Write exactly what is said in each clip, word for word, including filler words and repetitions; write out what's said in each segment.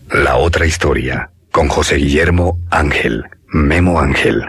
La otra historia, con José Guillermo Ángel, Memo Ángel.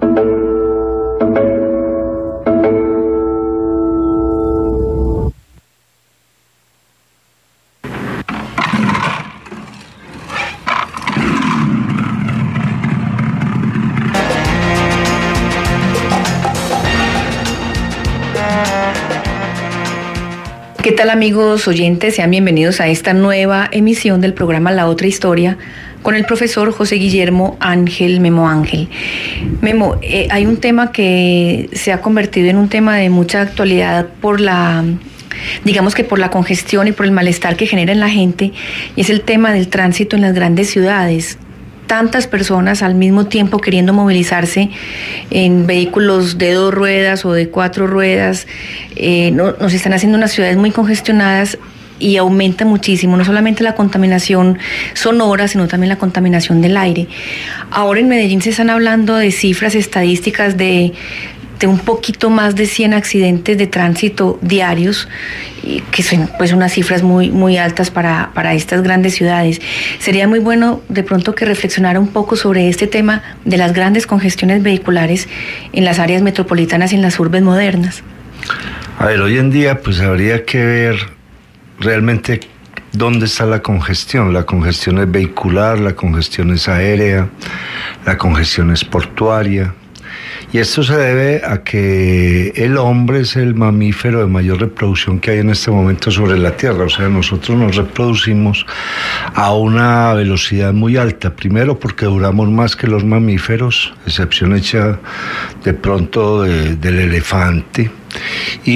¿Qué tal, amigos oyentes? Sean bienvenidos a esta nueva emisión del programa La Otra Historia con el profesor José Guillermo Ángel, Memo Ángel. Memo, eh, hay un tema que se ha convertido en un tema de mucha actualidad por la, digamos que por la congestión y por el malestar que genera en la gente, y es el tema del tránsito en las grandes ciudades. Tantas personas al mismo tiempo queriendo movilizarse en vehículos de dos ruedas o de cuatro ruedas, eh, no, nos están haciendo unas ciudades muy congestionadas y aumenta muchísimo, no solamente la contaminación sonora, sino también la contaminación del aire. Ahora en Medellín se están hablando de cifras estadísticas de, de un poquito más de cien accidentes de tránsito diarios, que son pues unas cifras muy, muy altas para, para estas grandes ciudades. Sería muy bueno de pronto que reflexionara un poco sobre este tema de las grandes congestiones vehiculares en las áreas metropolitanas y en las urbes modernas. A ver, hoy en día pues habría que ver realmente dónde está la congestión. La congestión es vehicular, la congestión es aérea, la congestión es portuaria. Y esto se debe a que el hombre es el mamífero de mayor reproducción que hay en este momento sobre la Tierra. O sea, nosotros nos reproducimos a una velocidad muy alta. Primero porque duramos más que los mamíferos, excepción hecha de pronto de, del elefante. Y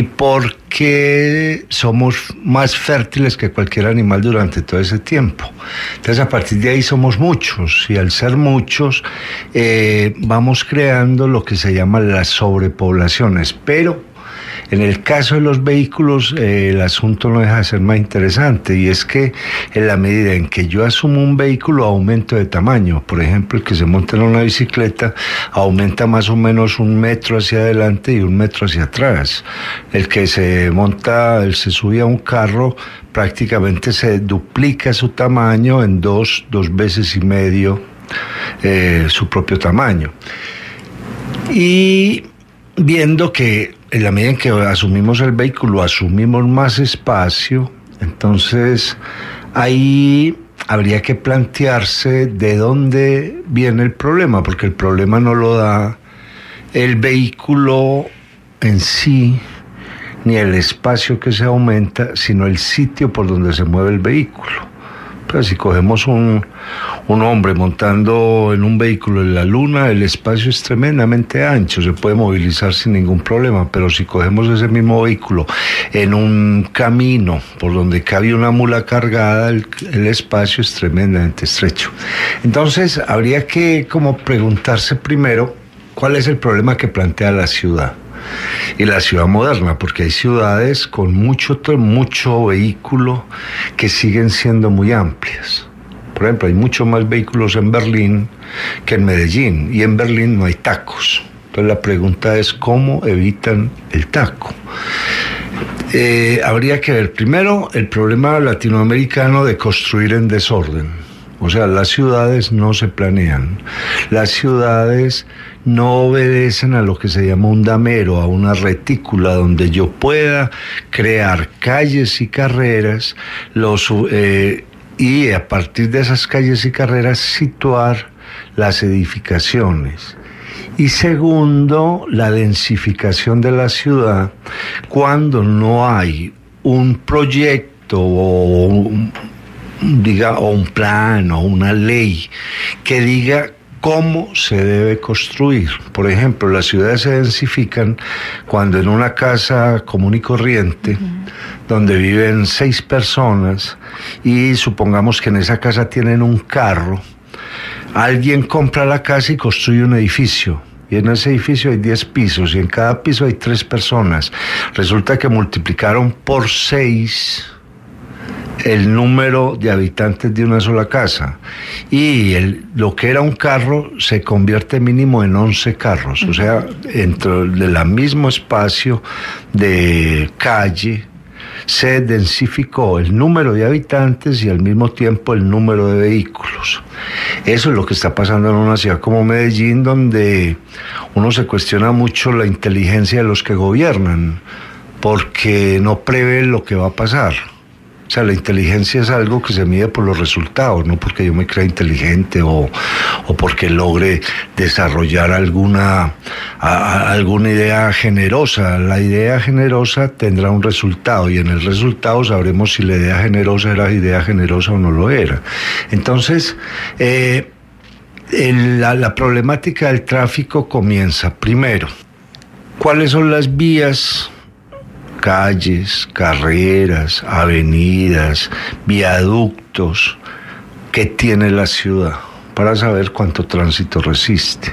porque somos más fértiles que cualquier animal durante todo ese tiempo. Entonces, a partir de ahí somos muchos, y al ser muchos, eh, vamos creando lo que se llama las sobrepoblaciones. Pero en el caso de los vehículos, eh, el asunto no deja de ser más interesante, y es que en la medida en que yo asumo un vehículo, aumento de tamaño. Por ejemplo, el que se monta en una bicicleta aumenta más o menos un metro hacia adelante y un metro hacia atrás. El que se monta, el se sube a un carro, prácticamente se duplica su tamaño en dos, dos veces y medio eh, su propio tamaño. Y viendo que en la medida en que asumimos el vehículo, asumimos más espacio, entonces ahí habría que plantearse de dónde viene el problema, porque el problema no lo da el vehículo en sí, ni el espacio que se aumenta, sino el sitio por donde se mueve el vehículo. Pues si cogemos un, un hombre montando en un vehículo en la luna, el espacio es tremendamente ancho, se puede movilizar sin ningún problema, pero si cogemos ese mismo vehículo en un camino por donde cabe una mula cargada, el, el espacio es tremendamente estrecho. Entonces habría que como preguntarse primero cuál es el problema que plantea la ciudad. Y la ciudad moderna, porque hay ciudades con mucho, mucho vehículo que siguen siendo muy amplias. Por ejemplo, hay muchos más vehículos en Berlín que en Medellín, y en Berlín no hay tacos. Entonces la pregunta es cómo evitan el taco. Eh, habría que ver primero el problema latinoamericano de construir en desorden. O sea, las ciudades no se planean, las ciudades no obedecen a lo que se llama un damero, a una retícula donde yo pueda crear calles y carreras, los, eh, y a partir de esas calles y carreras situar las edificaciones. Y segundo, la densificación de la ciudad, cuando no hay un proyecto o un diga o un plan o una ley que diga cómo se debe construir. Por ejemplo, las ciudades se densifican cuando en una casa común y corriente, uh-huh, donde viven seis personas, y supongamos que en esa casa tienen un carro, alguien compra la casa y construye un edificio. Y en ese edificio hay diez pisos, y en cada piso hay tres personas. Resulta que multiplicaron por seis el número de habitantes de una sola casa, y el, lo que era un carro se convierte mínimo en once carros. O sea, dentro del mismo espacio de calle se densificó el número de habitantes y al mismo tiempo el número de vehículos. Eso es lo que está pasando en una ciudad como Medellín, donde uno se cuestiona mucho la inteligencia de los que gobiernan, porque no prevé lo que va a pasar. O sea, la inteligencia es algo que se mide por los resultados, no porque yo me crea inteligente o, o porque logre desarrollar alguna, a, alguna idea generosa. La idea generosa tendrá un resultado y en el resultado sabremos si la idea generosa era idea generosa o no lo era. Entonces, eh, el, la, la problemática del tráfico comienza primero. ¿Cuáles son las vías? Calles, carreras, avenidas, viaductos que tiene la ciudad para saber cuánto tránsito resiste.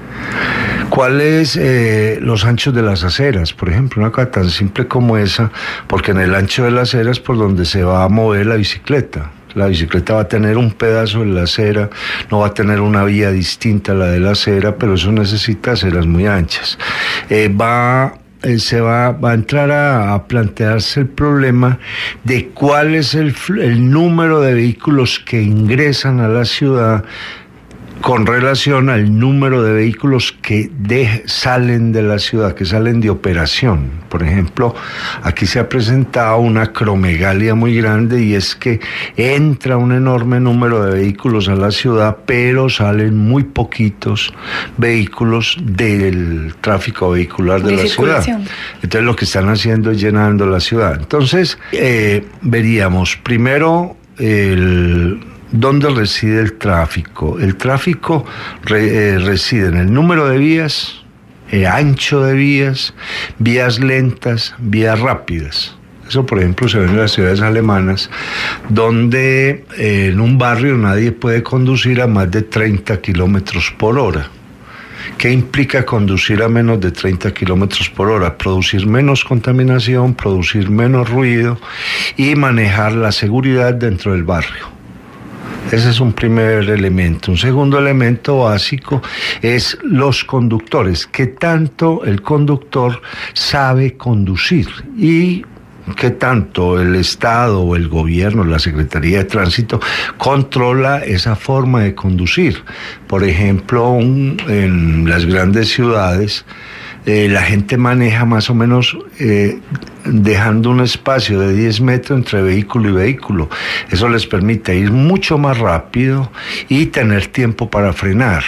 ¿Cuáles eh, los anchos de las aceras? Por ejemplo, una cosa tan simple como esa, porque en el ancho de la acera es por donde se va a mover la bicicleta. La bicicleta va a tener un pedazo en la acera, no va a tener una vía distinta a la de la acera, pero eso necesita aceras muy anchas. Eh, va Eh, se va, va a entrar a, a plantearse el problema de cuál es el, el número de vehículos que ingresan a la ciudad con relación al número de vehículos que de, salen de la ciudad, que salen de operación. Por ejemplo, aquí se ha presentado una acromegalia muy grande y es que entra un enorme número de vehículos a la ciudad, pero salen muy poquitos vehículos del tráfico vehicular de, de la ciudad. Entonces lo que están haciendo es llenando la ciudad. Entonces eh, veríamos primero el... ¿Dónde reside el tráfico? El tráfico re, eh, reside en el número de vías, eh, ancho de vías, vías lentas, vías rápidas. Eso, por ejemplo, se ve en las ciudades alemanas, donde eh, en un barrio nadie puede conducir a más de treinta kilómetros por hora. ¿Qué implica conducir a menos de treinta kilómetros por hora? Producir menos contaminación, producir menos ruido y manejar la seguridad dentro del barrio. Ese es un primer elemento. Un segundo elemento básico es los conductores, que tanto el conductor sabe conducir y que tanto el Estado o el gobierno, la Secretaría de Tránsito, controla esa forma de conducir. Por ejemplo, un, en las grandes ciudades, Eh, la gente maneja más o menos eh, dejando un espacio de diez metros entre vehículo y vehículo. Eso les permite ir mucho más rápido y tener tiempo para frenar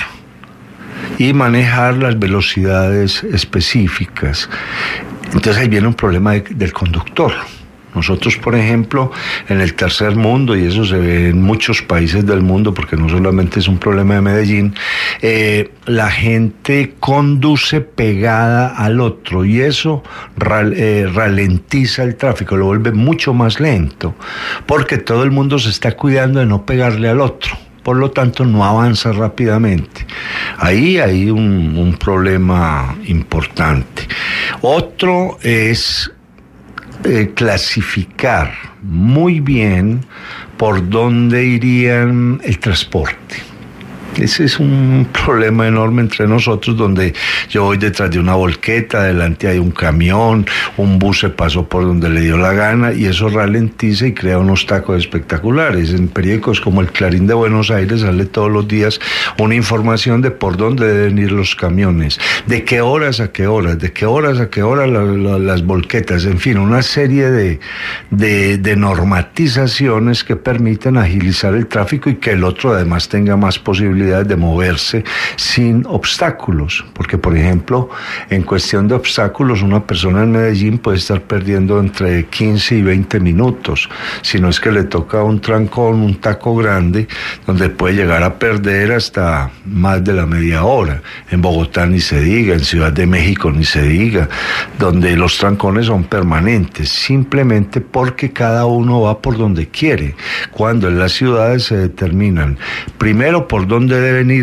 y manejar las velocidades específicas. Entonces ahí viene un problema de, del conductor. Nosotros, por ejemplo, en el tercer mundo, y eso se ve en muchos países del mundo, porque no solamente es un problema de Medellín, eh, la gente conduce pegada al otro y eso ral, eh, ralentiza el tráfico, lo vuelve mucho más lento, porque todo el mundo se está cuidando de no pegarle al otro. Por lo tanto, no avanza rápidamente. Ahí hay un, un problema importante. Otro es Eh, clasificar muy bien por dónde irían el transporte. Ese es un problema enorme entre nosotros, donde yo voy detrás de una volqueta, delante hay un camión, un bus se pasó por donde le dio la gana y eso ralentiza y crea unos tacos espectaculares. En periódicos como el Clarín de Buenos Aires sale todos los días una información de por dónde deben ir los camiones, de qué horas a qué horas, de qué horas a qué horas la, la, las volquetas, en fin, una serie de, de, de normatizaciones que permiten agilizar el tráfico y que el otro además tenga más posibilidades de moverse sin obstáculos, porque por ejemplo en cuestión de obstáculos una persona en Medellín puede estar perdiendo entre quince y veinte minutos, si no es que le toca un trancón, un taco grande, donde puede llegar a perder hasta más de la media hora. En Bogotá ni se diga, en Ciudad de México ni se diga, donde los trancones son permanentes, simplemente porque cada uno va por donde quiere, cuando en las ciudades se determinan primero por dónde deben ir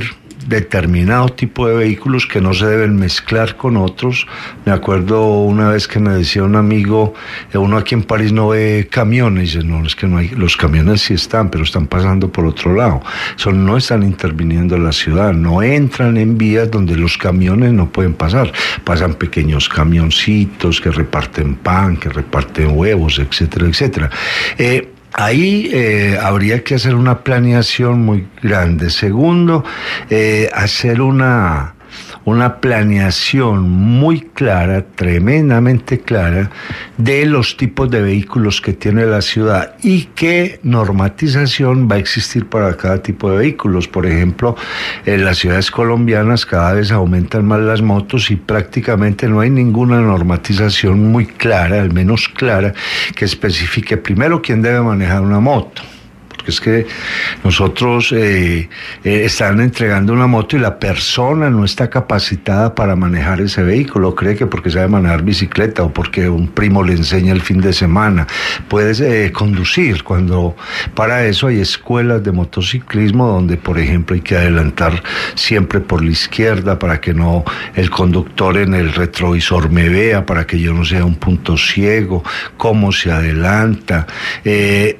determinado tipo de vehículos que no se deben mezclar con otros. Me acuerdo una vez que me decía un amigo, uno aquí en París no ve camiones, y dice, no, es que no hay, los camiones sí están, pero están pasando por otro lado. Eso no están interviniendo en la ciudad, no entran en vías donde los camiones no pueden pasar. Pasan pequeños camioncitos que reparten pan, que reparten huevos, etcétera, etcétera. Eh, Ahí eh, habría que hacer una planeación muy grande. Segundo, eh, hacer una, una planeación muy clara, tremendamente clara, de los tipos de vehículos que tiene la ciudad y qué normatización va a existir para cada tipo de vehículos. Por ejemplo, en las ciudades colombianas cada vez aumentan más las motos y prácticamente no hay ninguna normatización muy clara, al menos clara, que especifique primero quién debe manejar una moto. Es que nosotros eh, eh, están entregando una moto y la persona no está capacitada para manejar ese vehículo, cree que porque sabe manejar bicicleta o porque un primo le enseña el fin de semana puede eh, conducir, cuando para eso hay escuelas de motociclismo donde, por ejemplo, hay que adelantar siempre por la izquierda para que no el conductor en el retrovisor me vea, para que yo no sea un punto ciego, cómo se adelanta. eh,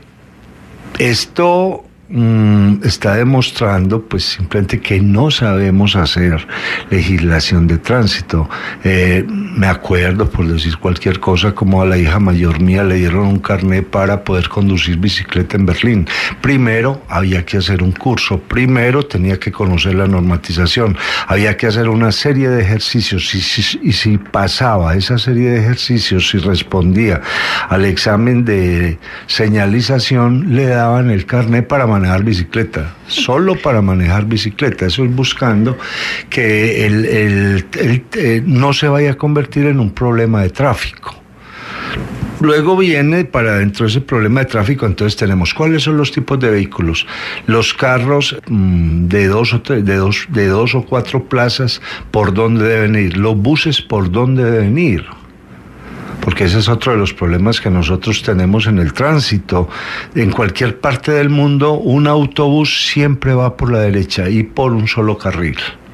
Esto mm, está demostrando pues simplemente que no sabemos hacer legislación de tránsito. Eh, me acuerdo, por decir cualquier cosa, como a la hija mayor mía le dieron un carnet para poder conducir bicicleta en Berlín. Primero había que hacer un curso, primero tenía que conocer la normatización, había que hacer una serie de ejercicios y si, y si pasaba esa serie de ejercicios, si respondía al examen de señalización, le daban el carnet para manejar bicicleta, solo para manejar bicicleta. Eso es buscando que el, el, el, el no se vaya a convertir en un problema de tráfico. Luego viene, para dentro de ese problema de tráfico, entonces tenemos cuáles son los tipos de vehículos. Los carros mmm, de dos o tres, de dos, de dos o cuatro plazas, ¿por dónde deben ir? Los buses, ¿por dónde deben ir? Porque ese es otro de los problemas que nosotros tenemos en el tránsito. En cualquier parte del mundo, un autobús siempre va por la derecha y por un solo carril.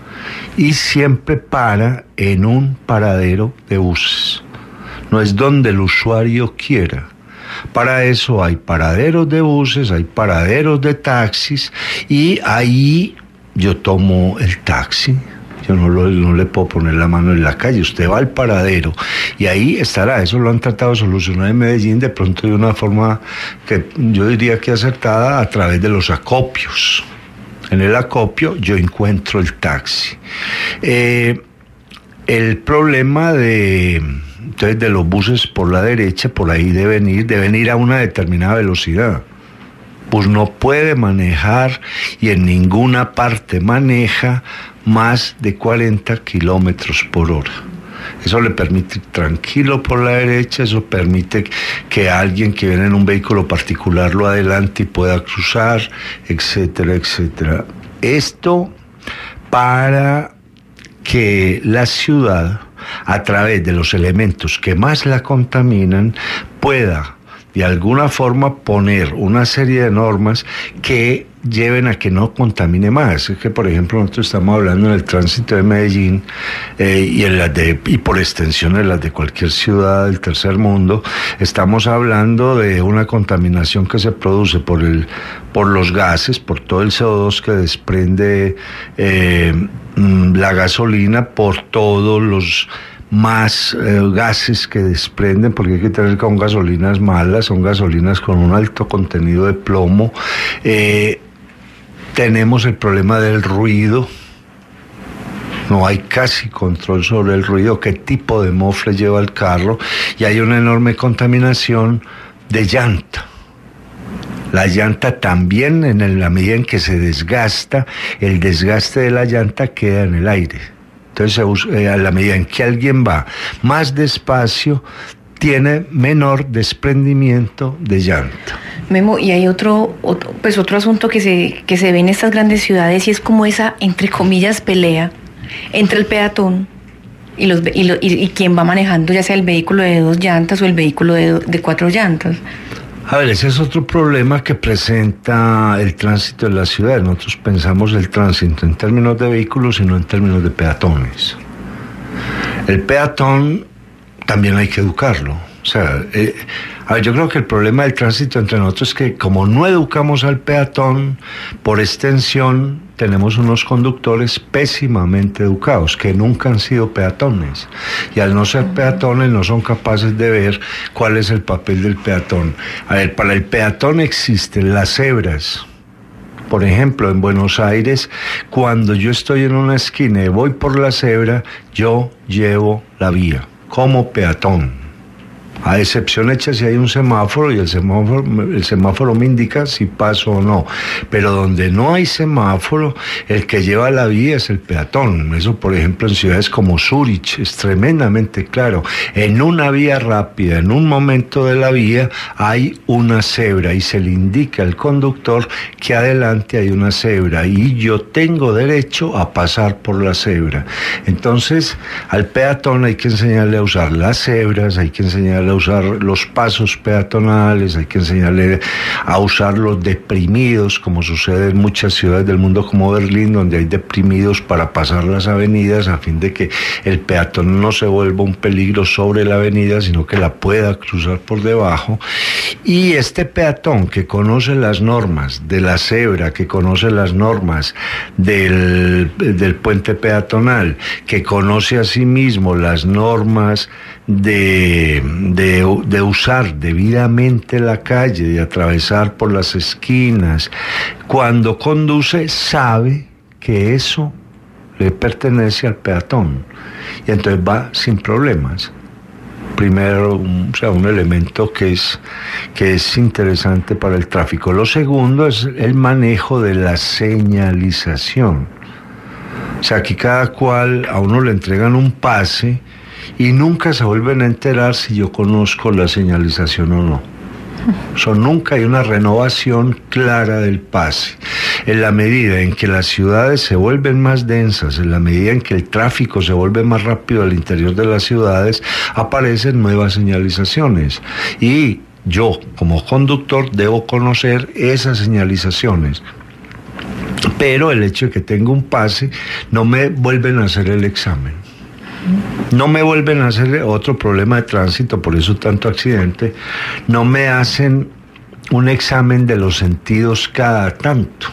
Y siempre para en un paradero de buses. No es donde el usuario quiera. Para eso hay paraderos de buses, hay paraderos de taxis, y ahí yo tomo el taxi. Yo no, lo, no le puedo poner la mano en la calle, usted va al paradero y ahí estará. Eso lo han tratado de solucionar en Medellín de pronto de una forma que yo diría que acertada, a través de los acopios. En el acopio yo encuentro el taxi. Eh, el problema de... Entonces, de los buses por la derecha, por ahí deben ir, deben ir a una determinada velocidad. Pues no puede manejar, y en ninguna parte maneja, más de cuarenta kilómetros por hora. Eso le permite ir tranquilo por la derecha, eso permite que alguien que viene en un vehículo particular lo adelante y pueda cruzar, etcétera, etcétera. Esto para que la ciudad, a través de los elementos que más la contaminan, pueda de alguna forma poner una serie de normas que lleven a que no contamine más. Es que, por ejemplo, nosotros estamos hablando en el tránsito de Medellín eh, y, en las de, y por extensión en las de cualquier ciudad del tercer mundo, estamos hablando de una contaminación que se produce por, el, por los gases, por todo el C O dos que desprende eh, la gasolina, por todos los más eh, gases que desprenden, porque hay que tener con gasolinas malas, son gasolinas con un alto contenido de plomo. Eh, tenemos el problema del ruido, no hay casi control sobre el ruido, qué tipo de mofle lleva el carro, y hay una enorme contaminación de llanta. La llanta también, en la medida en que se desgasta, el desgaste de la llanta queda en el aire. Entonces, eh, a la medida en que alguien va más despacio, tiene menor desprendimiento de llanta. Memo, y hay otro, otro, pues otro asunto que se, que se ve en estas grandes ciudades, y es como esa, entre comillas, pelea entre el peatón y, los, y, lo, y, y quien va manejando, ya sea el vehículo de dos llantas o el vehículo de, de cuatro llantas. A ver, ese es otro problema que presenta el tránsito en la ciudad. Nosotros pensamos el tránsito en términos de vehículos y no en términos de peatones. El peatón también hay que educarlo. O sea, eh, a ver, yo creo que el problema del tránsito entre nosotros es que como no educamos al peatón, por extensión tenemos unos conductores pésimamente educados, que nunca han sido peatones. Y al no ser peatones no son capaces de ver cuál es el papel del peatón. A ver, para el peatón existen las cebras. Por ejemplo, en Buenos Aires, cuando yo estoy en una esquina y voy por la cebra, yo llevo la vía como peatón. A excepción hecha si hay un semáforo y el semáforo, el semáforo me indica si paso o no. Pero donde no hay semáforo, el que lleva la vía es el peatón. Eso, por ejemplo, en ciudades como Zúrich es tremendamente claro. En una vía rápida, en un momento de la vía, hay una cebra y se le indica al conductor que adelante hay una cebra y yo tengo derecho a pasar por la cebra. Entonces, al peatón hay que enseñarle a usar las cebras, hay que enseñarle a usar los pasos peatonales, hay que enseñarle a usar los deprimidos, como sucede en muchas ciudades del mundo como Berlín, donde hay deprimidos para pasar las avenidas a fin de que el peatón no se vuelva un peligro sobre la avenida, sino que la pueda cruzar por debajo. Y este peatón que conoce las normas de la cebra, que conoce las normas del, del puente peatonal, que conoce asimismo las normas de, de, de usar debidamente la calle, de atravesar por las esquinas, cuando conduce sabe que eso le pertenece al peatón y entonces va sin problemas. Primero, un, o sea, un elemento que es, que es interesante para el tráfico. Lo segundo es el manejo de la señalización. O sea, aquí cada cual, a uno le entregan un pase y nunca se vuelven a enterar si yo conozco la señalización o no. O sea, nunca hay una renovación clara del pase. En la medida en que las ciudades se vuelven más densas, en la medida en que el tráfico se vuelve más rápido al interior de las ciudades, aparecen nuevas señalizaciones. Y yo, como conductor, debo conocer esas señalizaciones. Pero el hecho de que tenga un pase, no me vuelven a hacer el examen. No me vuelven a hacer otro problema de tránsito, por eso tanto accidente. No me hacen un examen de los sentidos cada tanto.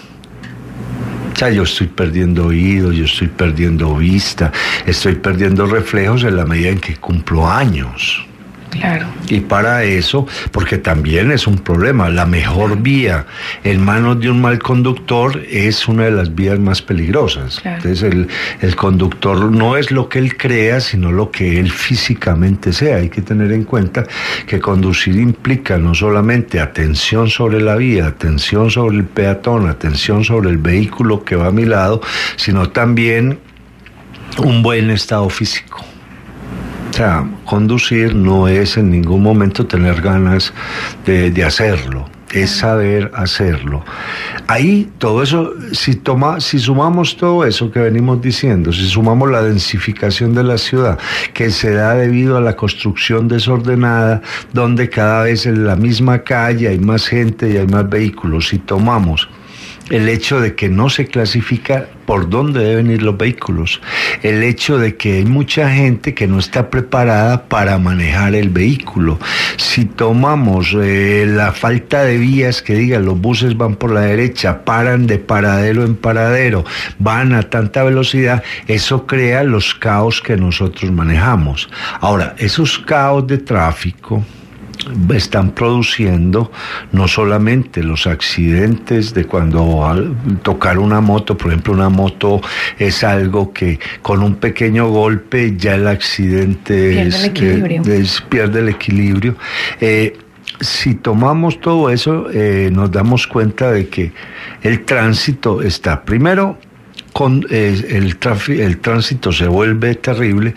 O sea, yo estoy perdiendo oído, yo estoy perdiendo vista, estoy perdiendo reflejos en la medida en que cumplo años. Claro. Y para eso, porque también es un problema, la mejor vía en manos de un mal conductor es una de las vías más peligrosas. Claro. Entonces el, el conductor no es lo que él crea, sino lo que él físicamente sea. Hay que tener en cuenta que conducir implica no solamente atención sobre la vía, atención sobre el peatón, atención sobre el vehículo que va a mi lado, sino también un buen estado físico. O sea, conducir no es en ningún momento tener ganas de, de hacerlo, es saber hacerlo. Ahí todo eso, si, toma, si sumamos todo eso que venimos diciendo, si sumamos la densificación de la ciudad, que se da debido a la construcción desordenada, donde cada vez en la misma calle hay más gente y hay más vehículos, si tomamos el hecho de que no se clasifica por dónde deben ir los vehículos, el hecho de que hay mucha gente que no está preparada para manejar el vehículo. Si tomamos eh, la falta de vías, que digan los buses van por la derecha, paran de paradero en paradero, van a tanta velocidad, eso crea los caos que nosotros manejamos. Ahora, esos caos de tráfico están produciendo no solamente los accidentes de cuando al tocar una moto, por ejemplo, una moto es algo que con un pequeño golpe ya el accidente pierde es, el equilibrio. Eh, es, pierde el equilibrio. Eh, si tomamos todo eso, eh, nos damos cuenta de que el tránsito está, primero, con, eh, el, tráfico, el tránsito se vuelve terrible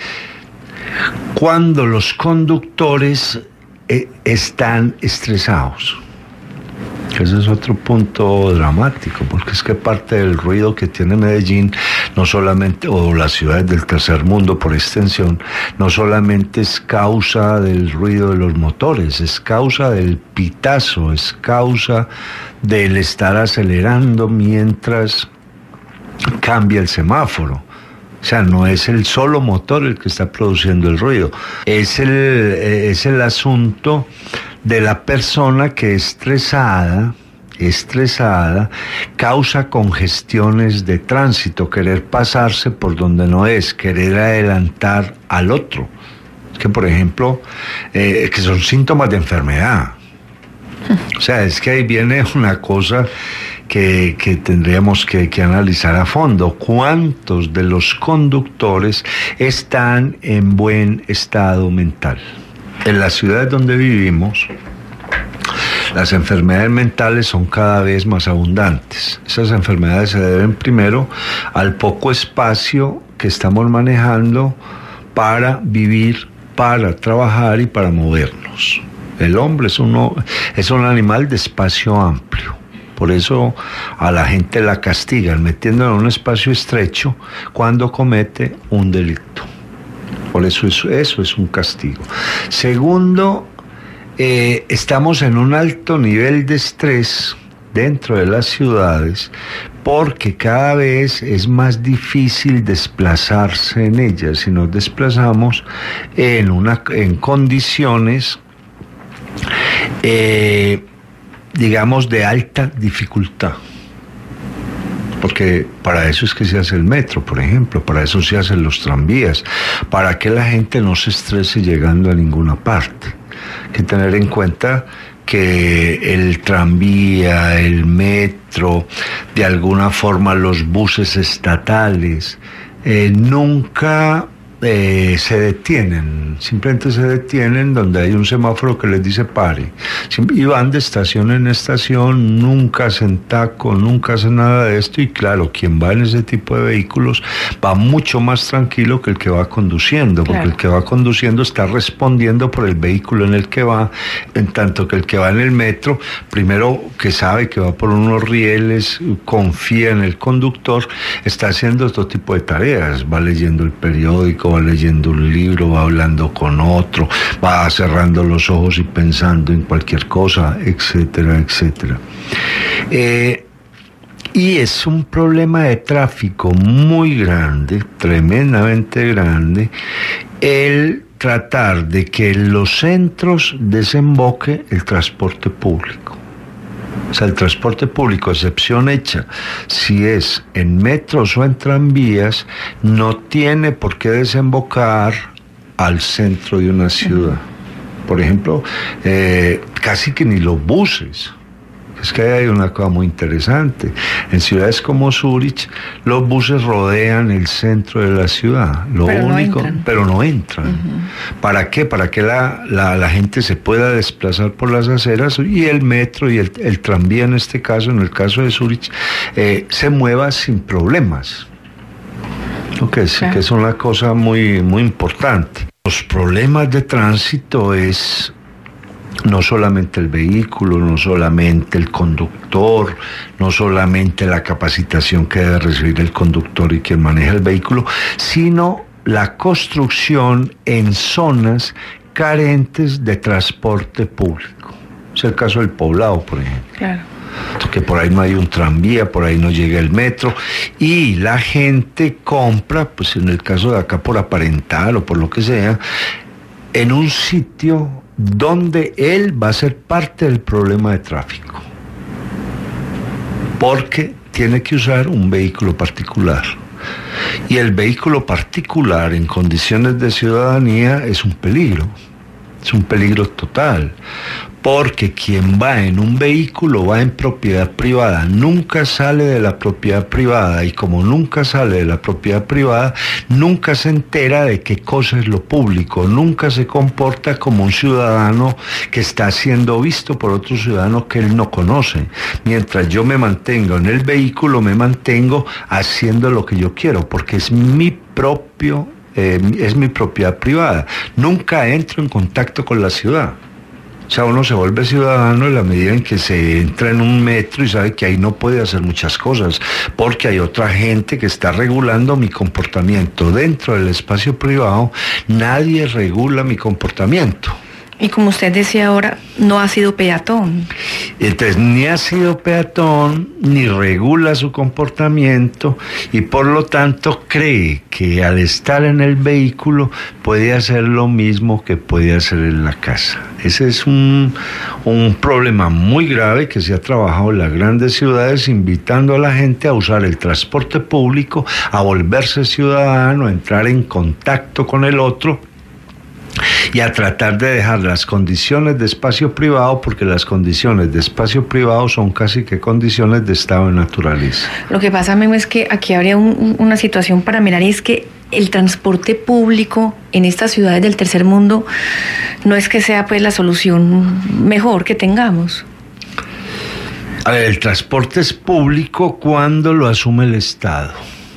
cuando los conductores Eh, están estresados. Ese es otro punto dramático, porque es que parte del ruido que tiene Medellín, no solamente, o las ciudades del tercer mundo por extensión, no solamente es causa del ruido de los motores, es causa del pitazo, es causa del estar acelerando mientras cambia el semáforo. O sea, no es el solo motor el que está produciendo el ruido, es el, es el asunto de la persona que estresada, estresada, causa congestiones de tránsito, querer pasarse por donde no es, querer adelantar al otro. Es que, por ejemplo, eh, que son síntomas de enfermedad. O sea, es que ahí viene una cosa que, que tendríamos que, que analizar a fondo. ¿Cuántos de los conductores están en buen estado mental? En las ciudades donde vivimos, las enfermedades mentales son cada vez más abundantes. Esas enfermedades se deben primero al poco espacio que estamos manejando para vivir, para trabajar y para movernos. El hombre es, uno, es un animal de espacio amplio. Por eso a la gente la castigan metiéndola en un espacio estrecho cuando comete un delito. Por eso eso, eso es un castigo. Segundo, eh, estamos en un alto nivel de estrés dentro de las ciudades porque cada vez es más difícil desplazarse en ellas. Si nos desplazamos en, una, en condiciones, eh, digamos, de alta dificultad. Porque para eso es que se hace el metro, por ejemplo, para eso se hacen los tranvías, para que la gente no se estrese llegando a ninguna parte. Hay que tener en cuenta que el tranvía, el metro, de alguna forma los buses estatales, eh, nunca eh, se detienen, simplemente se detienen donde hay un semáforo que les dice pare, y van de estación en estación, nunca hacen taco, nunca hacen nada de esto, y claro, quien va en ese tipo de vehículos va mucho más tranquilo que el que va conduciendo, porque claro, el que va conduciendo está respondiendo por el vehículo en el que va, en tanto que el que va en el metro, primero que sabe que va por unos rieles, confía en el conductor, está haciendo otro tipo de tareas, va leyendo el periódico, va leyendo un libro, va hablando con otro, va cerrando los ojos y pensando en cualquier cosa, etcétera, etcétera. Eh, y es un problema de tráfico muy grande, tremendamente grande, el tratar de que en los centros desemboque el transporte público. O sea, el transporte público, excepción hecha, si es en metros o en tranvías, no tiene por qué desembocar al centro de una ciudad. Por ejemplo, eh, casi que ni los buses. Es que hay una cosa muy interesante. En ciudades como Zúrich, los buses rodean el centro de la ciudad. Lo pero único, no pero no entran. Uh-huh. ¿Para qué? Para que la, la, la gente se pueda desplazar por las aceras y el metro y el, el tranvía, en este caso, en el caso de Zúrich, eh, se mueva sin problemas. Okay, sí, que es una cosa muy, muy importante. Los problemas de tránsito es no solamente el vehículo, no solamente el conductor, no solamente la capacitación que debe recibir el conductor y quien maneja el vehículo, sino la construcción en zonas carentes de transporte público. Es el caso del Poblado, por ejemplo. Claro. Que por ahí no hay un tranvía, por ahí no llega el metro, y la gente compra, pues en el caso de acá por aparentar o por lo que sea, en un sitio donde él va a ser parte del problema de tráfico, porque tiene que usar un vehículo particular. Y el vehículo particular en condiciones de ciudadanía es un peligro, es un peligro total, porque quien va en un vehículo va en propiedad privada, nunca sale de la propiedad privada, y como nunca sale de la propiedad privada, nunca se entera de qué cosa es lo público, nunca se comporta como un ciudadano que está siendo visto por otro ciudadano que él no conoce. Mientras yo me mantengo en el vehículo, me mantengo haciendo lo que yo quiero, porque es mi propio, eh, es mi propiedad privada. Nunca entro en contacto con la ciudad. O sea, uno se vuelve ciudadano en la medida en que se entra en un metro y sabe que ahí no puede hacer muchas cosas, porque hay otra gente que está regulando mi comportamiento. Dentro del espacio privado, nadie regula mi comportamiento. Y como usted decía ahora, no ha sido peatón. Entonces, ni ha sido peatón, ni regula su comportamiento, y por lo tanto cree que al estar en el vehículo puede hacer lo mismo que puede hacer en la casa. Ese es un, un problema muy grave que se ha trabajado en las grandes ciudades, invitando a la gente a usar el transporte público, a volverse ciudadano, a entrar en contacto con el otro, y a tratar de dejar las condiciones de espacio privado, porque las condiciones de espacio privado son casi que condiciones de estado de naturaleza. Lo que pasa, Memo, es que aquí habría un, una situación para mirar, y es que el transporte público en estas ciudades del tercer mundo no es que sea pues la solución mejor que tengamos. A ver, el transporte es público cuando lo asume el Estado.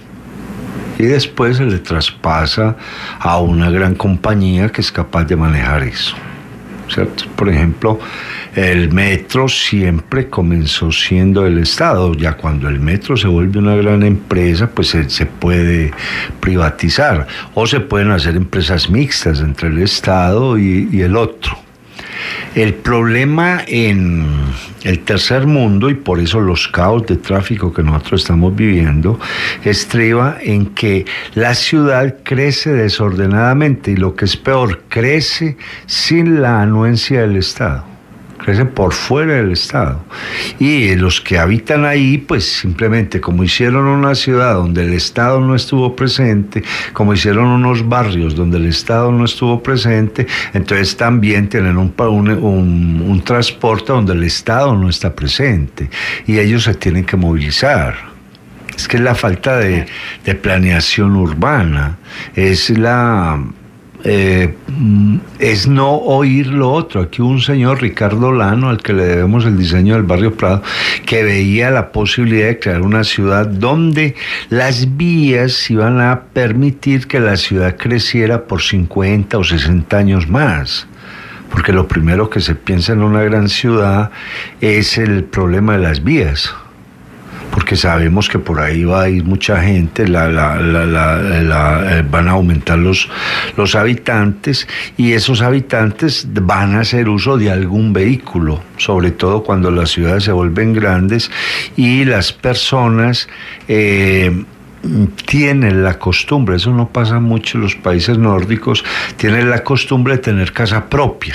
Y después se le traspasa a una gran compañía que es capaz de manejar eso, ¿cierto? Por ejemplo, el metro siempre comenzó siendo del Estado. Ya cuando el metro se vuelve una gran empresa, pues se, se puede privatizar, o se pueden hacer empresas mixtas entre el Estado y, y el otro. El problema en el tercer mundo, y por eso los caos de tráfico que nosotros estamos viviendo, estriba en que la ciudad crece desordenadamente, y lo que es peor, crece sin la anuencia del Estado. Crece por fuera del Estado. Y los que habitan ahí, pues simplemente como hicieron una ciudad donde el Estado no estuvo presente, como hicieron unos barrios donde el Estado no estuvo presente, entonces también tienen un, un, un, un transporte donde el Estado no está presente, y ellos se tienen que movilizar. Es que es la falta de, de planeación urbana, es la... Eh, es no oír lo otro. Aquí hubo un señor, Ricardo Lano, al que le debemos el diseño del barrio Prado, que veía la posibilidad de crear una ciudad donde las vías iban a permitir que la ciudad creciera por cincuenta o sesenta años más. Porque lo primero que se piensa en una gran ciudad es el problema de las vías, porque sabemos que por ahí va a ir mucha gente, la, la, la, la, la, van a aumentar los, los habitantes, y esos habitantes van a hacer uso de algún vehículo, sobre todo cuando las ciudades se vuelven grandes y las personas eh, tienen la costumbre, eso no pasa mucho en los países nórdicos, tienen la costumbre de tener casa propia.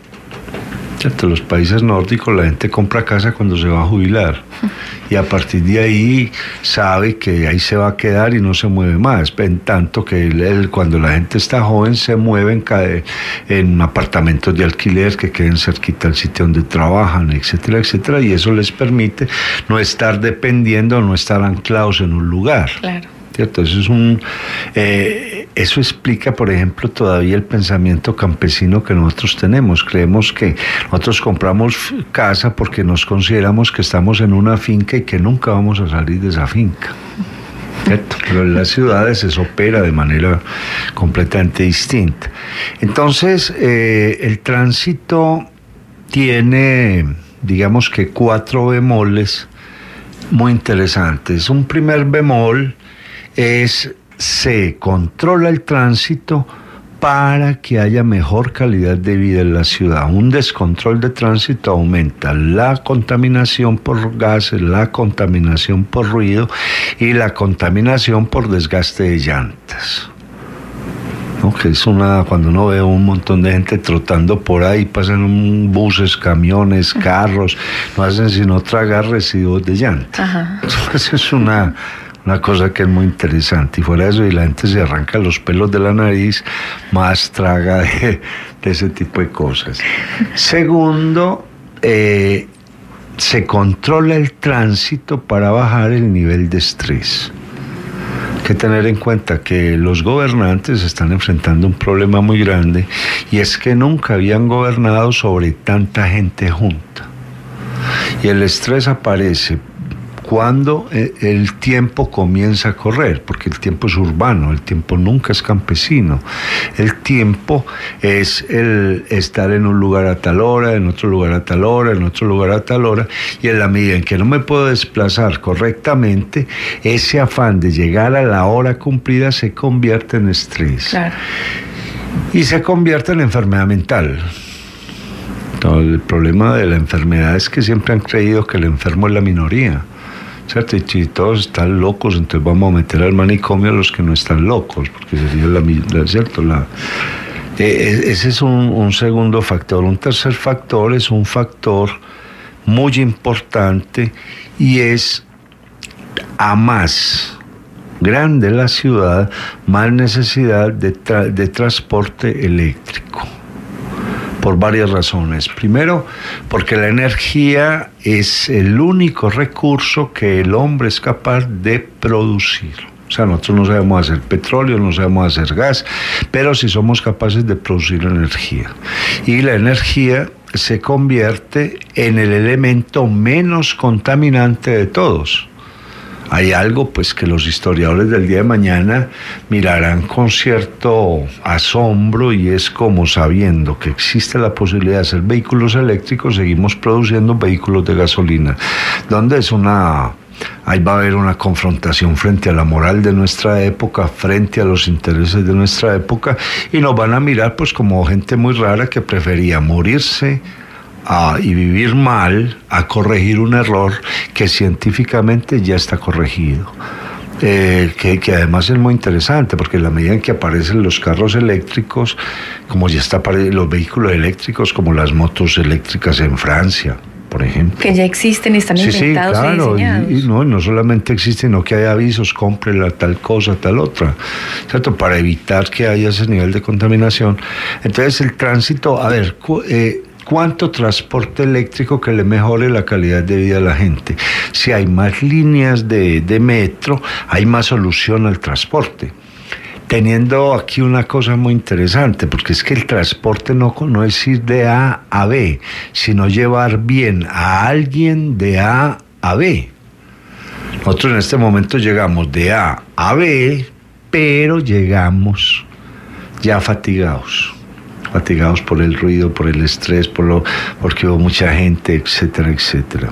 En los países nórdicos la gente compra casa cuando se va a jubilar, y a partir de ahí sabe que ahí se va a quedar y no se mueve más. En tanto que él, él, cuando la gente está joven se mueve en, en apartamentos de alquiler que queden cerquita al sitio donde trabajan, etcétera, etcétera, y eso les permite no estar dependiendo, no estar anclados en un lugar. Claro. ¿Cierto? Eso es un, eh, eso explica, por ejemplo, todavía el pensamiento campesino que nosotros tenemos. Creemos que nosotros compramos casa porque nos consideramos que estamos en una finca y que nunca vamos a salir de esa finca. ¿Cierto? Pero en las ciudades eso opera de manera completamente distinta. Entonces, eh, el tránsito tiene, digamos que cuatro bemoles muy interesantes. Un primer bemol es: se controla el tránsito para que haya mejor calidad de vida en la ciudad. Un descontrol de tránsito aumenta la contaminación por gases, la contaminación por ruido y la contaminación por desgaste de llantas. ¿No? Que es una, cuando uno ve un montón de gente trotando por ahí, pasan buses, camiones, carros, no hacen sino tragar residuos de llanta. Ajá. Entonces es una, una cosa que es muy interesante, y fuera de eso, y la gente se arranca los pelos de la nariz, más traga de, de ese tipo de cosas. Segundo, eh, se controla el tránsito para bajar el nivel de estrés. Hay que tener en cuenta que los gobernantes están enfrentando un problema muy grande, y es que nunca habían gobernado sobre tanta gente junta. Y el estrés aparece cuando el tiempo comienza a correr, porque el tiempo es urbano, el tiempo nunca es campesino. El tiempo es el estar en un lugar a tal hora, en otro lugar a tal hora, en otro lugar a tal hora, y en la medida en que no me puedo desplazar correctamente, ese afán de llegar a la hora cumplida se convierte en estrés. Claro. Y se convierte en enfermedad mental. El problema de la enfermedad es que siempre han creído que el enfermo es la minoría, ¿cierto? Y si todos están locos, entonces vamos a meter al manicomio a los que no están locos, porque sería la misma, ¿cierto? La, eh, ese es un, un segundo factor. Un tercer factor es un factor muy importante y es a más grande la ciudad, más necesidad de, tra- de transporte eléctrico. Por varias razones. Primero, porque la energía es el único recurso que el hombre es capaz de producir. O sea, nosotros no sabemos hacer petróleo, no sabemos hacer gas, pero sí somos capaces de producir energía. Y la energía se convierte en el elemento menos contaminante de todos. Hay algo pues que los historiadores del día de mañana mirarán con cierto asombro, y es como, sabiendo que existe la posibilidad de hacer vehículos eléctricos, seguimos produciendo vehículos de gasolina, donde es una... Ahí va a haber una confrontación frente a la moral de nuestra época, frente a los intereses de nuestra época, y nos van a mirar pues como gente muy rara que prefería morirse A, y vivir mal a corregir un error que científicamente ya está corregido. Eh, que, que además es muy interesante, porque en la medida en que aparecen los carros eléctricos, como ya está los vehículos eléctricos, como las motos eléctricas en Francia, por ejemplo. Que ya existen, están sí, inventados sí, claro, y diseñados. Y, y no, no solamente existen, sino que hay avisos, compre la tal cosa, tal otra, ¿cierto? Para evitar que haya ese nivel de contaminación. Entonces el tránsito, a ver, eh, ¿cuánto transporte eléctrico que le mejore la calidad de vida a la gente? Si hay más líneas de, de metro, hay más solución al transporte. Teniendo aquí una cosa muy interesante, porque es que el transporte no, no es ir de A a B, sino llevar bien a alguien de A a B. Nosotros en este momento llegamos de A a B, pero llegamos ya fatigados. fatigados por el ruido, por el estrés, por lo, porque hubo mucha gente, etcétera, etcétera.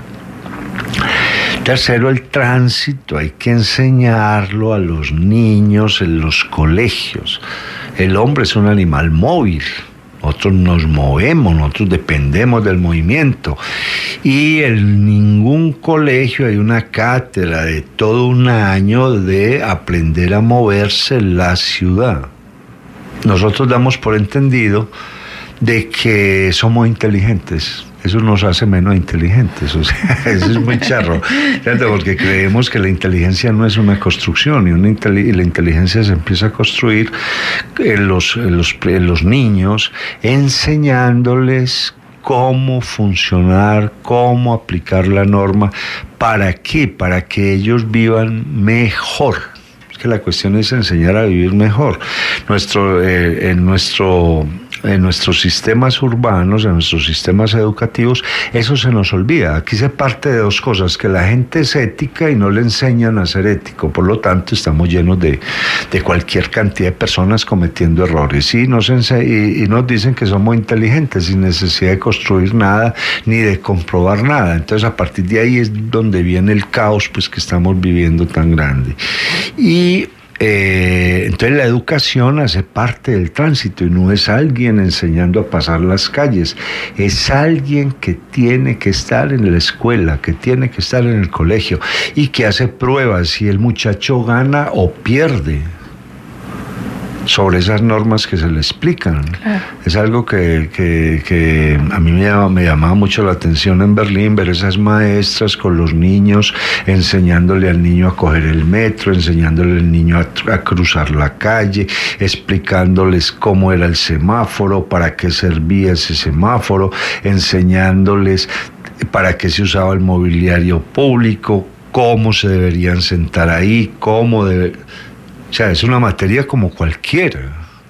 Tercero, el tránsito. Hay que enseñarlo a los niños en los colegios. El hombre es un animal móvil. Nosotros nos movemos, nosotros dependemos del movimiento. Y en ningún colegio hay una cátedra de todo un año de aprender a moverse en la ciudad. Nosotros damos por entendido de que somos inteligentes. Eso nos hace menos inteligentes. O sea, eso es muy charro, ¿cierto? Porque creemos que la inteligencia no es una construcción, y, una inteli- y la inteligencia se empieza a construir en los, en los, en los niños, enseñándoles cómo funcionar, cómo aplicar la norma. ¿Para qué? Para que ellos vivan mejor. Que la cuestión es enseñar a vivir mejor. Nuestro, eh, en, nuestro, en nuestros sistemas urbanos, en nuestros sistemas educativos, eso se nos olvida. Aquí se parte de dos cosas: que la gente es ética y no le enseñan a ser ético. Por lo tanto, estamos llenos de, de cualquier cantidad de personas cometiendo errores. Y nos, ense- y, y nos dicen que somos inteligentes sin necesidad de construir nada ni de comprobar nada. Entonces, a partir de ahí es donde viene el caos pues, que estamos viviendo tan grande. Y Y eh, entonces la educación hace parte del tránsito, y no es alguien enseñando a pasar las calles, es alguien que tiene que estar en la escuela, que tiene que estar en el colegio, y que hace pruebas si el muchacho gana o pierde sobre esas normas que se le explican. Claro. Es algo que, que, que a mí me llamaba, me llamaba mucho la atención en Berlín, ver esas maestras con los niños, enseñándole al niño a coger el metro, enseñándole al niño a, a cruzar la calle, explicándoles cómo era el semáforo, para qué servía ese semáforo, enseñándoles para qué se usaba el mobiliario público, cómo se deberían sentar ahí, cómo debe... O sea, es una materia como cualquiera,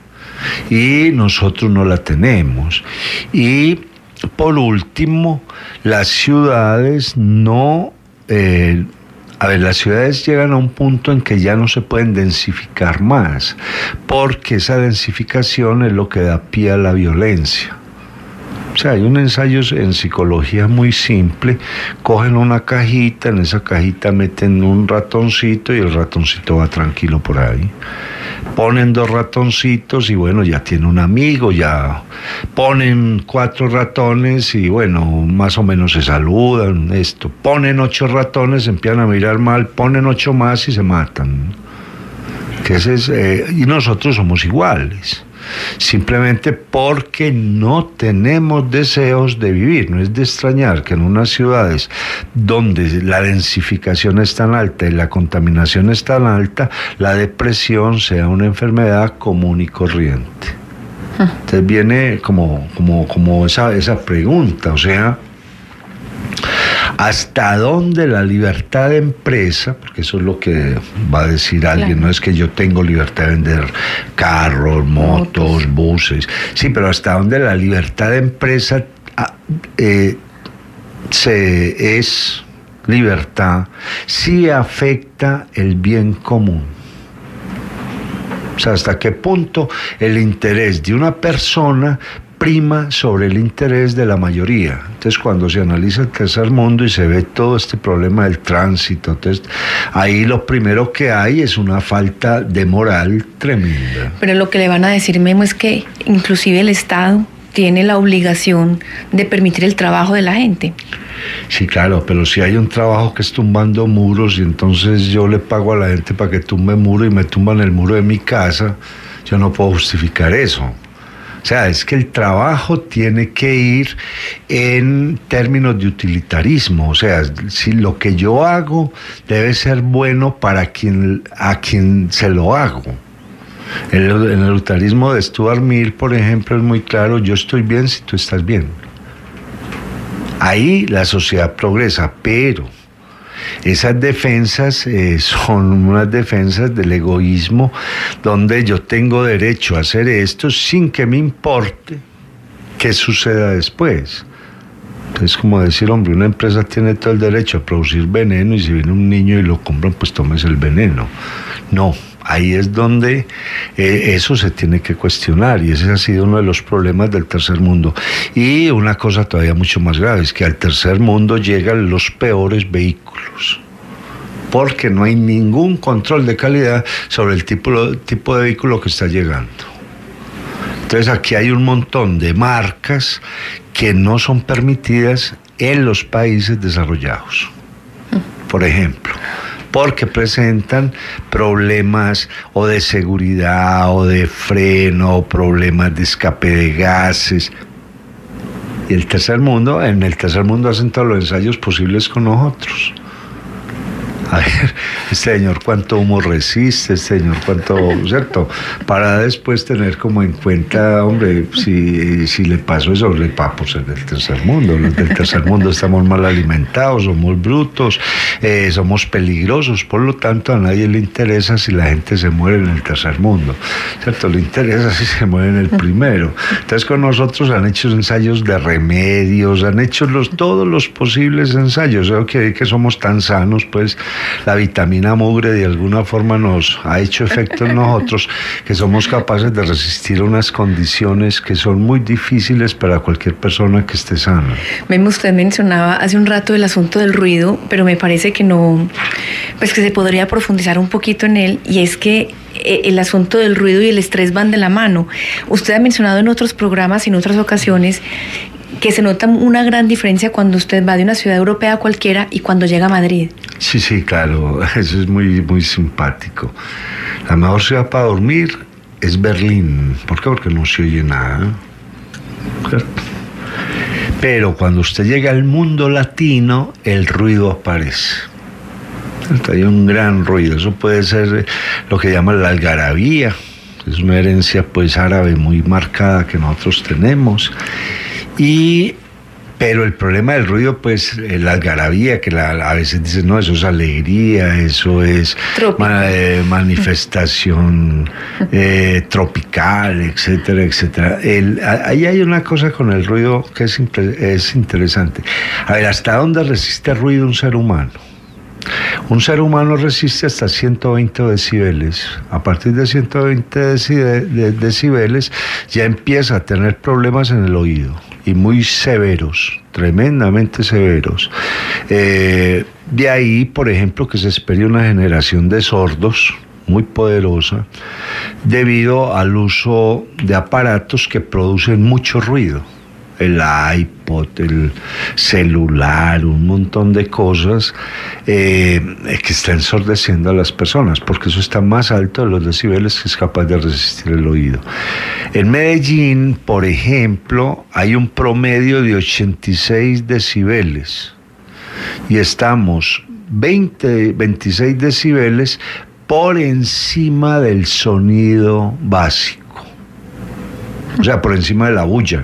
y nosotros no la tenemos. Y por último, las ciudades no, eh, A ver, las ciudades llegan a un punto en que ya no se pueden densificar más, porque esa densificación es lo que da pie a la violencia. O sea, hay un ensayo en psicología muy simple, cogen una cajita, en esa cajita meten un ratoncito y el ratoncito va tranquilo por ahí. Ponen dos ratoncitos y bueno, ya tiene un amigo, ya ponen cuatro ratones y bueno, más o menos se saludan, esto. Ponen ocho ratones, empiezan a mirar mal, ponen ocho más y se matan. Que ese es, eh, y nosotros somos iguales. Simplemente porque no tenemos deseos de vivir. No es de extrañar que en unas ciudades donde la densificación es tan alta y la contaminación es tan alta, la depresión sea una enfermedad común y corriente. Entonces viene como, como, como esa, esa pregunta, o sea, ¿hasta dónde la libertad de empresa, porque eso es lo que va a decir alguien, claro, no es que yo tengo libertad de vender carros, motos, buses, sí, pero hasta dónde la libertad de empresa eh, se, es libertad si afecta el bien común? O sea, ¿hasta qué punto el interés de una persona prima sobre el interés de la mayoría? Entonces, cuando se analiza el tercer mundo y se ve todo este problema del tránsito, entonces ahí lo primero que hay es una falta de moral tremenda. Pero lo que le van a decir, Memo, es que inclusive el Estado tiene la obligación de permitir el trabajo de la gente. Sí, claro, pero si hay un trabajo que es tumbando muros y entonces yo le pago a la gente para que tumbe muro y me tumban el muro de mi casa, yo no puedo justificar eso. O sea, es que el trabajo tiene que ir en términos de utilitarismo. O sea, si lo que yo hago debe ser bueno para quien, a quien se lo hago. En el, en el utilitarismo de Stuart Mill, por ejemplo, es muy claro: yo estoy bien si tú estás bien. Ahí la sociedad progresa, pero esas defensas eh, son unas defensas del egoísmo, donde yo tengo derecho a hacer esto sin que me importe qué suceda después. Entonces, como decir, hombre, una empresa tiene todo el derecho a producir veneno y si viene un niño y lo compran, pues tomes el veneno. No. Ahí es donde eh, eso se tiene que cuestionar, y ese ha sido uno de los problemas del tercer mundo. Y una cosa todavía mucho más grave es que al tercer mundo llegan los peores vehículos, porque no hay ningún control de calidad sobre el tipo, tipo de vehículo que está llegando. Entonces aquí hay un montón de marcas que no son permitidas en los países desarrollados. Por ejemplo, porque presentan problemas o de seguridad o de freno, o problemas de escape de gases. Y el tercer mundo, en el tercer mundo hacen todos los ensayos posibles con nosotros. A ver, este señor cuánto humo resiste, este señor cuánto, ¿cierto? Para después tener como en cuenta, hombre, si, si le pasó eso, le va por ser del tercer mundo. Los del tercer mundo estamos mal alimentados, somos brutos, eh, somos peligrosos, por lo tanto a nadie le interesa si la gente se muere en el tercer mundo, ¿cierto? Le interesa si se muere en el primero. Entonces con nosotros han hecho ensayos de remedios, han hecho los, todos los posibles ensayos. Creo que, que somos tan sanos, pues la vitamina mugre de alguna forma nos ha hecho efecto en nosotros, que somos capaces de resistir unas condiciones que son muy difíciles para cualquier persona que esté sana. Memo, usted mencionaba hace un rato el asunto del ruido, pero me parece que no, pues que se podría profundizar un poquito en él, y es que el asunto del ruido y el estrés van de la mano. Usted ha mencionado en otros programas y en otras ocasiones que se nota una gran diferencia cuando usted va de una ciudad europea cualquiera y cuando llega a Madrid. Sí, sí, claro, eso es muy, muy simpático. La mejor ciudad para dormir es Berlín. ¿Por qué? Porque no se oye nada, ¿cierto? Pero cuando usted llega al mundo latino, el ruido aparece. Hay un gran ruido. Eso puede ser lo que llaman la algarabía. Es una herencia pues árabe muy marcada que nosotros tenemos. Y, pero el problema del ruido, pues, la algarabía, que la, a veces dicen, no, eso es alegría, eso es ma, eh, manifestación eh, tropical, etcétera, etcétera. El, ahí hay una cosa con el ruido que es, es interesante. A ver, ¿hasta dónde resiste el ruido un ser humano? Un ser humano resiste hasta ciento veinte decibeles. A partir de ciento veinte decibeles ya empieza a tener problemas en el oído, y muy severos, tremendamente severos. Eh, de ahí, por ejemplo, que se espere una generación de sordos muy poderosa debido al uso de aparatos que producen mucho ruido. El iPod, el celular, un montón de cosas eh, que están ensordeciendo a las personas, porque eso está más alto de los decibeles que es capaz de resistir el oído. En Medellín, por ejemplo, hay un promedio de ochenta y seis decibeles y estamos veinte, veintiséis decibeles por encima del sonido básico, o sea, por encima de la bulla.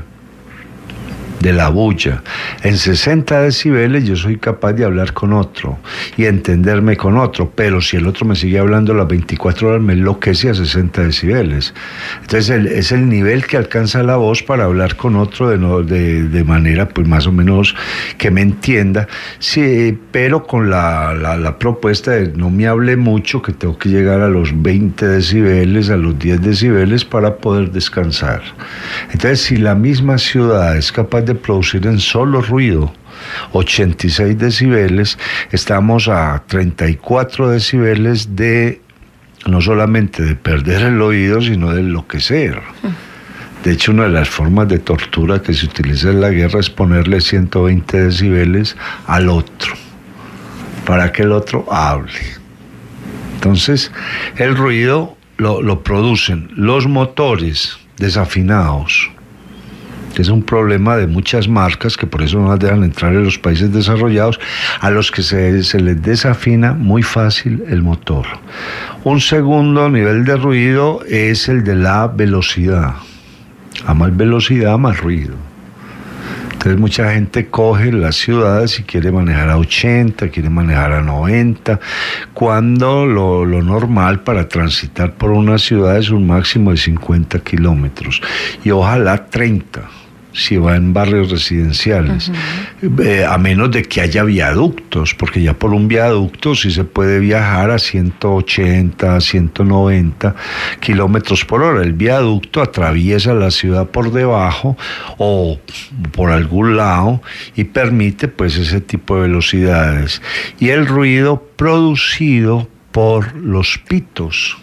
de la bulla. En sesenta decibeles yo soy capaz de hablar con otro y entenderme con otro, pero si el otro me sigue hablando las veinticuatro horas me enloquece a sesenta decibeles. Entonces el, es el nivel que alcanza la voz para hablar con otro de, no, de, de manera pues más o menos que me entienda, sí, pero con la, la, la propuesta de no me hable mucho, que tengo que llegar a los veinte decibeles, a los diez decibeles para poder descansar. Entonces, si la misma ciudad es capaz de producir en solo ruido ochenta y seis decibeles, estamos a treinta y cuatro decibeles de no solamente de perder el oído, sino de enloquecer. De hecho, una de las formas de tortura que se utiliza en la guerra es ponerle ciento veinte decibeles al otro, para que el otro hable. Entonces, el ruido lo, lo producen los motores desafinados, que es un problema de muchas marcas que por eso no las dejan entrar en los países desarrollados, a los que se, se les desafina muy fácil el motor. Un segundo nivel de ruido es el de la velocidad. A más velocidad, más ruido. Entonces mucha gente coge las ciudades y quiere manejar a ochenta, quiere manejar a noventa, cuando lo, lo normal para transitar por una ciudad es un máximo de cincuenta kilómetros y ojalá treinta si va en barrios residenciales, uh-huh. eh, a menos de que haya viaductos, porque ya por un viaducto sí se puede viajar a ciento ochenta, ciento noventa kilómetros por hora. El viaducto atraviesa la ciudad por debajo o por algún lado y permite pues ese tipo de velocidades. Y el ruido producido por los pitos.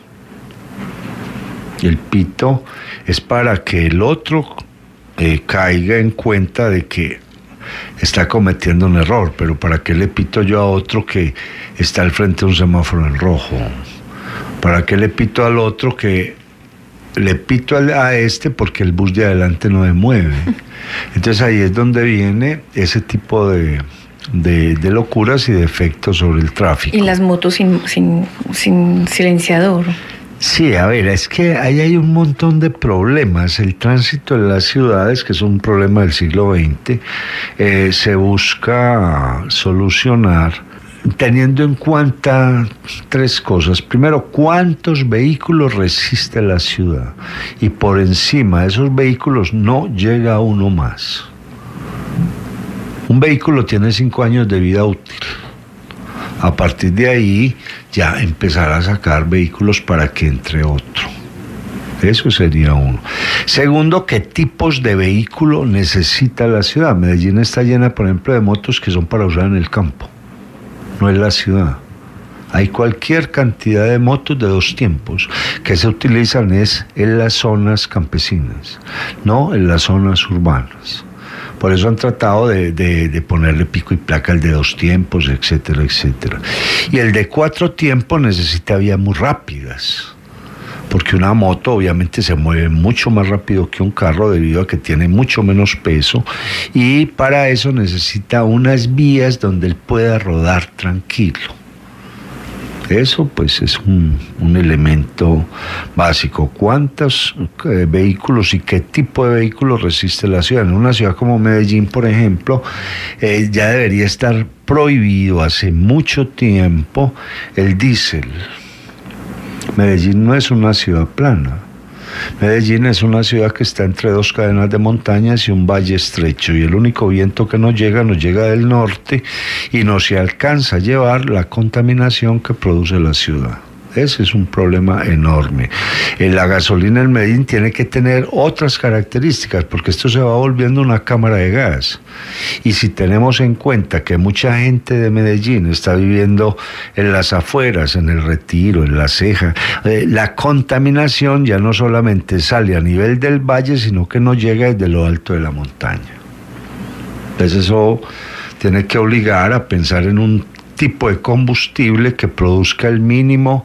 El pito es para que el otro Eh, caiga en cuenta de que está cometiendo un error, pero ¿para qué le pito yo a otro que está al frente de un semáforo en rojo? ¿Para qué le pito al otro que le pito a este porque el bus de adelante no me mueve? Entonces ahí es donde viene ese tipo de, de, de locuras y de efectos sobre el tráfico. Y las motos sin, sin, sin silenciador. Sí, a ver, es que ahí hay un montón de problemas. El tránsito en las ciudades, que es un problema del siglo veinte, eh, se busca solucionar teniendo en cuenta tres cosas. Primero, ¿cuántos vehículos resiste la ciudad? Y por encima de esos vehículos no llega uno más. Un vehículo tiene cinco años de vida útil. A partir de ahí ya empezar a sacar vehículos para que entre otro. Eso sería uno. Segundo, ¿qué tipos de vehículo necesita la ciudad? Medellín está llena, por ejemplo, de motos que son para usar en el campo, no en la ciudad. Hay cualquier cantidad de motos de dos tiempos que se utilizan es en las zonas campesinas, no en las zonas urbanas. Por eso han tratado de, de, de ponerle pico y placa al de dos tiempos, etcétera, etcétera. Y el de cuatro tiempos necesita vías muy rápidas, porque una moto obviamente se mueve mucho más rápido que un carro debido a que tiene mucho menos peso, y para eso necesita unas vías donde él pueda rodar tranquilo. Eso pues es un, un elemento básico. ¿Cuántos eh, vehículos y qué tipo de vehículos resiste la ciudad? En una ciudad como Medellín, por ejemplo, eh, ya debería estar prohibido hace mucho tiempo el diésel. Medellín no es una ciudad plana. Medellín es una ciudad que está entre dos cadenas de montañas y un valle estrecho, y el único viento que nos llega, nos llega del norte y no se alcanza a llevar la contaminación que produce la ciudad. Ese es un problema enorme. La gasolina en Medellín tiene que tener otras características, porque esto se va volviendo una cámara de gas. Y si tenemos en cuenta que mucha gente de Medellín está viviendo en las afueras, en el Retiro, en La Ceja, eh, la contaminación ya no solamente sale a nivel del valle, sino que no llega desde lo alto de la montaña. Entonces eso tiene que obligar a pensar en un tipo de combustible que produzca el mínimo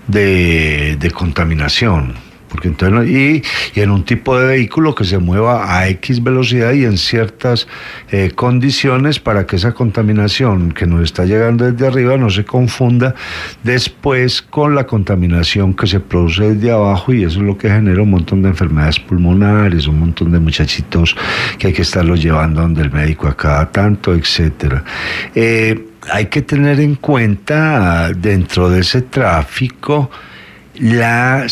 de, de contaminación, porque entonces, y, y en un tipo de vehículo que se mueva a X velocidad y en ciertas eh, condiciones, para que esa contaminación que nos está llegando desde arriba no se confunda después con la contaminación que se produce desde abajo, y eso es lo que genera un montón de enfermedades pulmonares, un montón de muchachitos que hay que estarlos llevando donde el médico a cada tanto, etcétera. Eh, Hay que tener en cuenta dentro de ese tráfico la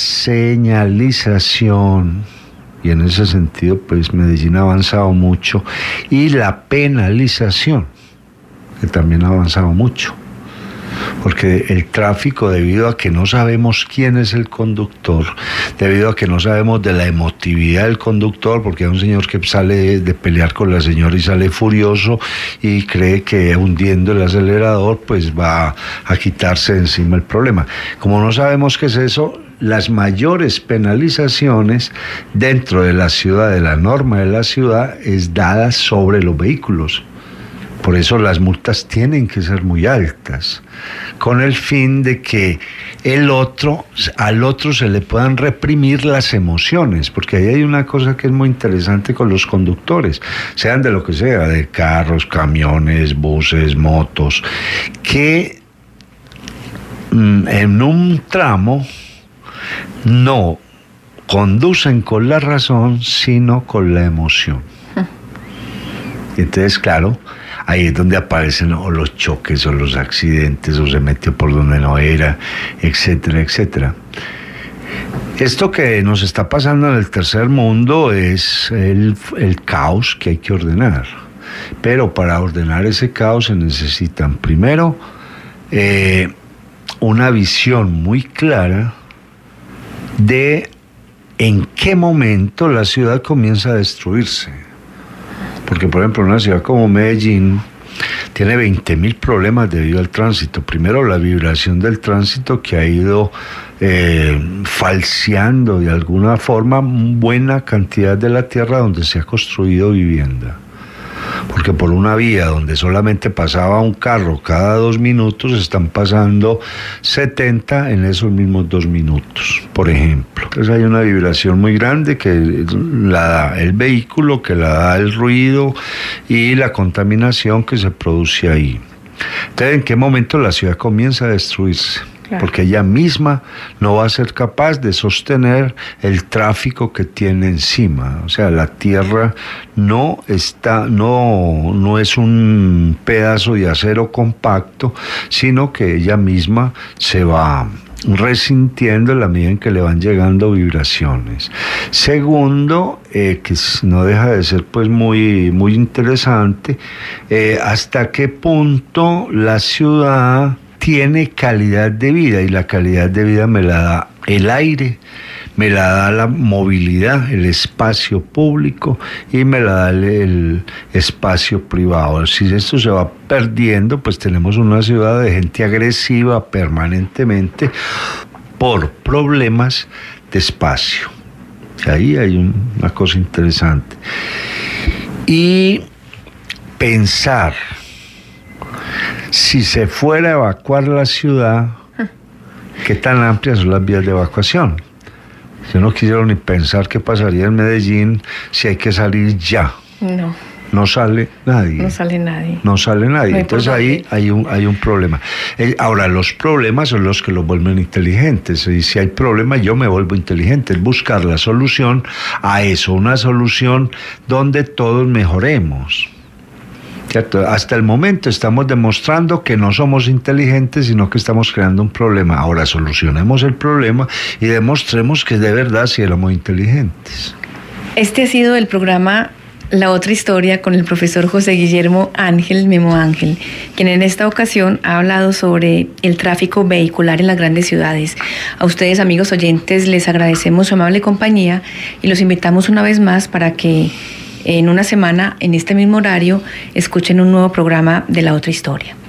señalización, y en ese sentido pues Medellín ha avanzado mucho, y la penalización, que también ha avanzado mucho, porque el tráfico, debido a que no sabemos quién es el conductor, debido a que no sabemos de la emotividad del conductor, porque hay un señor que sale de pelear con la señora y sale furioso y cree que hundiendo el acelerador pues va a quitarse de encima el problema. Como no sabemos qué es eso, las mayores penalizaciones dentro de la ciudad, de la norma de la ciudad, es dada sobre los vehículos. Por eso las multas tienen que ser muy altas, con el fin de que el otro, al otro se le puedan reprimir las emociones, porque ahí hay una cosa que es muy interesante con los conductores, sean de lo que sea, de carros, camiones, buses, motos, que mm, en un tramo no conducen con la razón, sino con la emoción. Y entonces, claro, ahí es donde aparecen o los choques o los accidentes, o se metió por donde no era, etcétera, etcétera. Esto que nos está pasando en el tercer mundo es el, el caos que hay que ordenar. Pero para ordenar ese caos se necesitan, primero, eh, una visión muy clara de en qué momento la ciudad comienza a destruirse. Porque, por ejemplo, una ciudad como Medellín tiene veinte mil problemas debido al tránsito. Primero, la vibración del tránsito, que ha ido eh, falseando de alguna forma buena cantidad de la tierra donde se ha construido vivienda. Porque por una vía donde solamente pasaba un carro cada dos minutos, están pasando setenta en esos mismos dos minutos, por ejemplo. Entonces hay una vibración muy grande que la da el vehículo, que la da el ruido y la contaminación que se produce ahí. Entonces, ¿en qué momento la ciudad comienza a destruirse? Claro. Porque ella misma no va a ser capaz de sostener el tráfico que tiene encima. O sea, la tierra no está, no, no es un pedazo de acero compacto, sino que ella misma se va resintiendo en la medida en que le van llegando vibraciones. Segundo, eh, que no deja de ser pues muy, muy interesante, eh, hasta qué punto la ciudad tiene calidad de vida, y la calidad de vida me la da el aire, me la da la movilidad, el espacio público, y me la da el, el espacio privado. Si esto se va perdiendo, pues tenemos una ciudad de gente agresiva permanentemente por problemas de espacio. Ahí hay un, una cosa interesante. Y pensar, si se fuera a evacuar la ciudad, ¿qué tan amplias son las vías de evacuación? Yo no quisiera ni pensar qué pasaría en Medellín si hay que salir ya. No. No sale nadie. No sale nadie. No sale nadie. No hay Entonces ahí hay un, hay un problema. Eh, ahora, los problemas son los que los vuelven inteligentes. Y si hay problemas, yo me vuelvo inteligente. Es buscar la solución a eso, una solución donde todos mejoremos. ¿Cierto? Hasta el momento estamos demostrando que no somos inteligentes, sino que estamos creando un problema. Ahora solucionemos el problema y demostremos que de verdad sí éramos inteligentes. Este ha sido el programa La Otra Historia con el profesor José Guillermo Ángel Memo Ángel, quien en esta ocasión ha hablado sobre el tráfico vehicular en las grandes ciudades. A ustedes, amigos oyentes, les agradecemos su amable compañía y los invitamos una vez más para que en una semana, en este mismo horario, escuchen un nuevo programa de La Otra Historia.